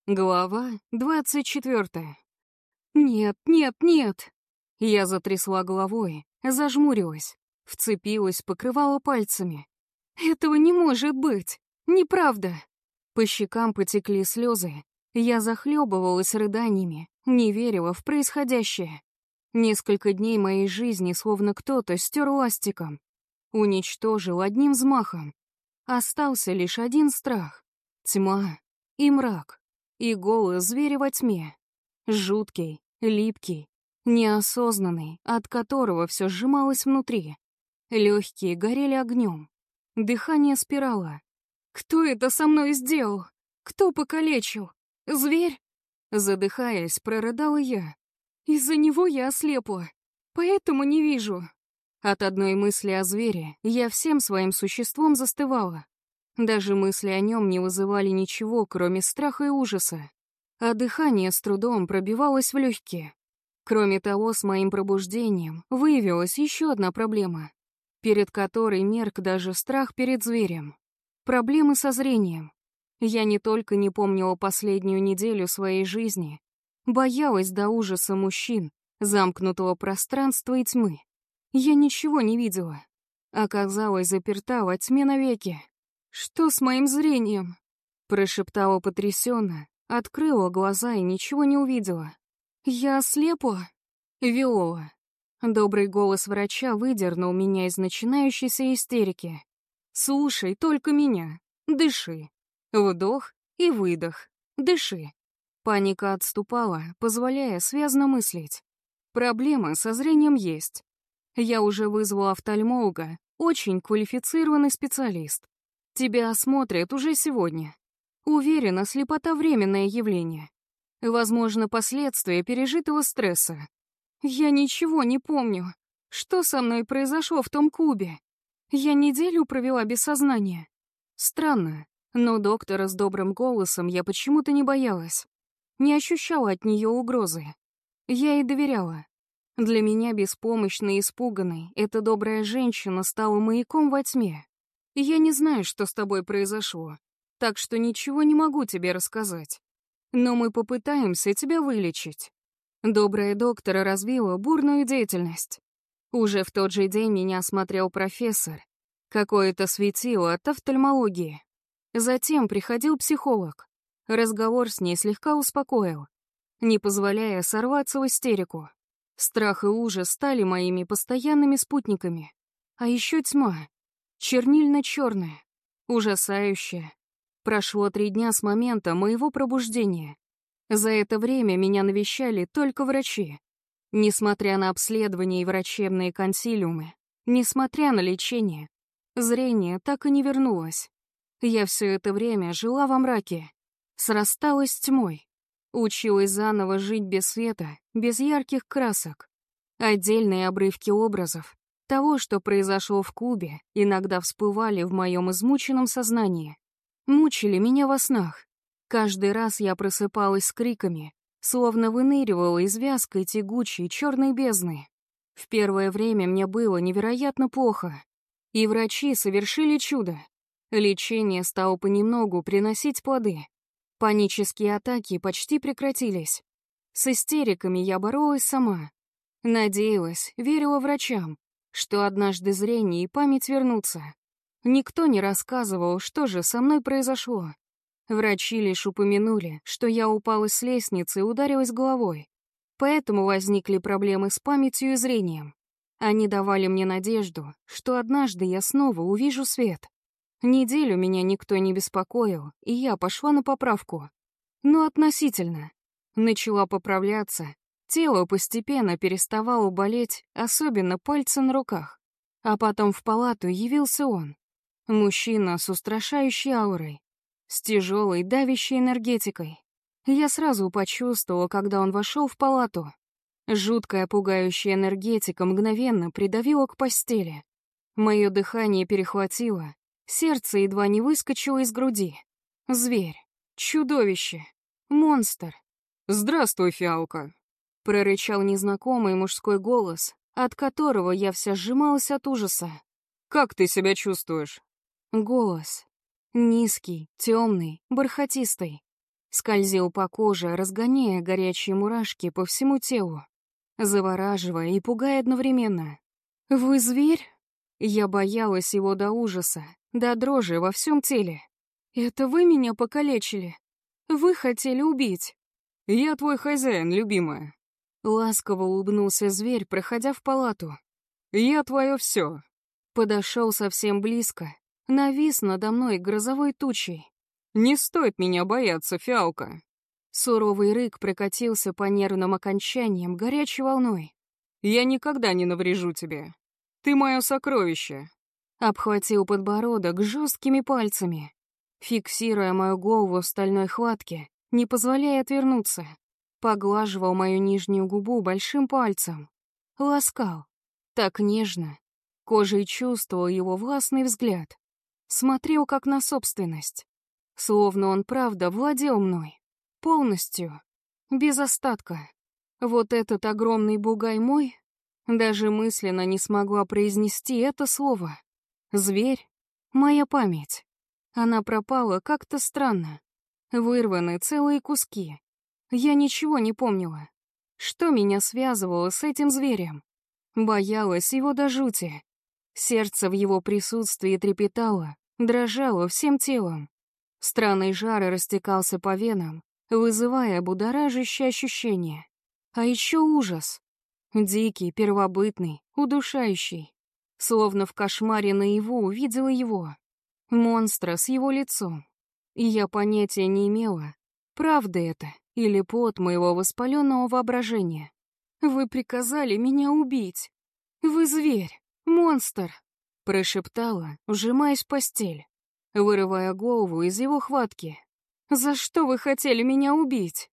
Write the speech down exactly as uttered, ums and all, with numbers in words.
Глава двадцать четвертая. «Нет, нет, нет!» Я затрясла головой, зажмурилась, вцепилась, покрывала пальцами. «Этого не может быть! Неправда!» По щекам потекли слезы. Я захлебывалась рыданиями, не верила в происходящее. Несколько дней моей жизни словно кто-то стер ластиком. Уничтожил одним взмахом. Остался лишь один страх — тьма и мрак. И голос зверя во тьме. Жуткий, липкий, неосознанный, от которого все сжималось внутри. Легкие горели огнем. Дыхание спирало. «Кто это со мной сделал? Кто покалечил? Зверь?» Задыхаясь, прорыдала я. «Из-за него я ослепла, поэтому не вижу». От одной мысли о звере я всем своим существом застывала. Даже мысли о нем не вызывали ничего, кроме страха и ужаса. А дыхание с трудом пробивалось в легкие. Кроме того, с моим пробуждением выявилась еще одна проблема, перед которой мерк даже страх перед зверем. Проблемы со зрением. Я не только не помнила последнюю неделю своей жизни, боялась до ужаса мужчин, замкнутого пространства и тьмы. Я ничего не видела. Оказалась заперта во тьме навеки. «Что с моим зрением?» Прошептала потрясенно, открыла глаза и ничего не увидела. «Я ослепла?» «Виола». Добрый голос врача выдернул меня из начинающейся истерики. «Слушай только меня. Дыши. Вдох и выдох. Дыши». Паника отступала, позволяя связно мыслить. Проблема со зрением есть. Я уже вызвала офтальмолога, очень квалифицированный специалист. Тебя осмотрят уже сегодня. Уверена, слепота — временное явление. Возможно, последствия пережитого стресса. Я ничего не помню. Что со мной произошло в том клубе? Я неделю провела без сознания. Странно, но доктора с добрым голосом я почему-то не боялась. Не ощущала от нее угрозы. Я ей доверяла. Для меня, беспомощной и испуганной, эта добрая женщина стала маяком во тьме. Я не знаю, что с тобой произошло, так что ничего не могу тебе рассказать. Но мы попытаемся тебя вылечить. Добрая доктора развила бурную деятельность. Уже в тот же день меня осмотрел профессор. Какое-то светило от офтальмологии. Затем приходил психолог. Разговор с ней слегка успокоил, не позволяя сорваться в истерику. Страх и ужас стали моими постоянными спутниками. А еще тьма. Чернильно-черная, ужасающая. Прошло три дня с момента моего пробуждения. За это время меня навещали только врачи. Несмотря на обследования и врачебные консилиумы, несмотря на лечение, зрение так и не вернулось. Я все это время жила во мраке, срасталась с тьмой, училась заново жить без света, без ярких красок. Отдельные обрывки образов того, что произошло в клубе, иногда всплывали в моем измученном сознании. Мучили меня во снах. Каждый раз я просыпалась с криками, словно выныривала из вязкой тягучей черной бездны. В первое время мне было невероятно плохо. И врачи совершили чудо. Лечение стало понемногу приносить плоды. Панические атаки почти прекратились. С истериками я боролась сама. Надеялась, верила врачам, что однажды зрение и память вернутся. Никто не рассказывал, что же со мной произошло. Врачи лишь упомянули, что я упала с лестницы и ударилась головой. Поэтому возникли проблемы с памятью и зрением. Они давали мне надежду, что однажды я снова увижу свет. Неделю меня никто не беспокоил, и я пошла на поправку. Но относительно. Начала поправляться. Тело постепенно переставало болеть, особенно пальцы на руках. А потом в палату явился он. Мужчина с устрашающей аурой, с тяжелой давящей энергетикой. Я сразу почувствовала, когда он вошел в палату. Жуткая пугающая энергетика мгновенно придавила к постели. Мое дыхание перехватило, сердце едва не выскочило из груди. Зверь, чудовище, монстр. «Здравствуй, фиалка», — прорычал незнакомый мужской голос, от которого я вся сжималась от ужаса. «Как ты себя чувствуешь?» Голос. Низкий, темный, бархатистый. скользил по коже, разгоняя горячие мурашки по всему телу, завораживая и пугая одновременно. «Вы зверь?» Я боялась его до ужаса, до дрожи во всем теле. «Это вы меня покалечили? Вы хотели убить?» «Я твой хозяин, любимая». Ласково улыбнулся зверь, проходя в палату. «Я твое все». Подошел совсем близко, навис надо мной грозовой тучей. «Не стоит меня бояться, фиалка». Суровый рык прокатился по нервным окончаниям горячей волной. «Я никогда не наврежу тебе. Ты мое сокровище». Обхватил подбородок жесткими пальцами, фиксируя мою голову в стальной хватке, не позволяя отвернуться. Поглаживал мою нижнюю губу большим пальцем. Ласкал. Так нежно. Кожей чувствовал его властный взгляд. Смотрел как на собственность. Словно он правда владел мной. Полностью. Без остатка. Вот этот огромный бугай мой. Даже мысленно не смогла произнести это слово. Зверь. Моя память. Она пропала как-то странно. Вырваны целые куски. Я ничего не помнила. Что меня связывало с этим зверем? Боялась его до жути. Сердце в его присутствии трепетало, дрожало всем телом. Странный жар растекался по венам, вызывая будоражащее ощущение. А еще ужас. Дикий, первобытный, удушающий. Словно в кошмаре наяву увидела его. Монстра с его лицом. И я понятия не имела, правда это или плод моего воспаленного воображения. «Вы приказали меня убить. Вы зверь, монстр», — прошептала, вжимаясь в постель, вырывая голову из его хватки. «За что вы хотели меня убить?»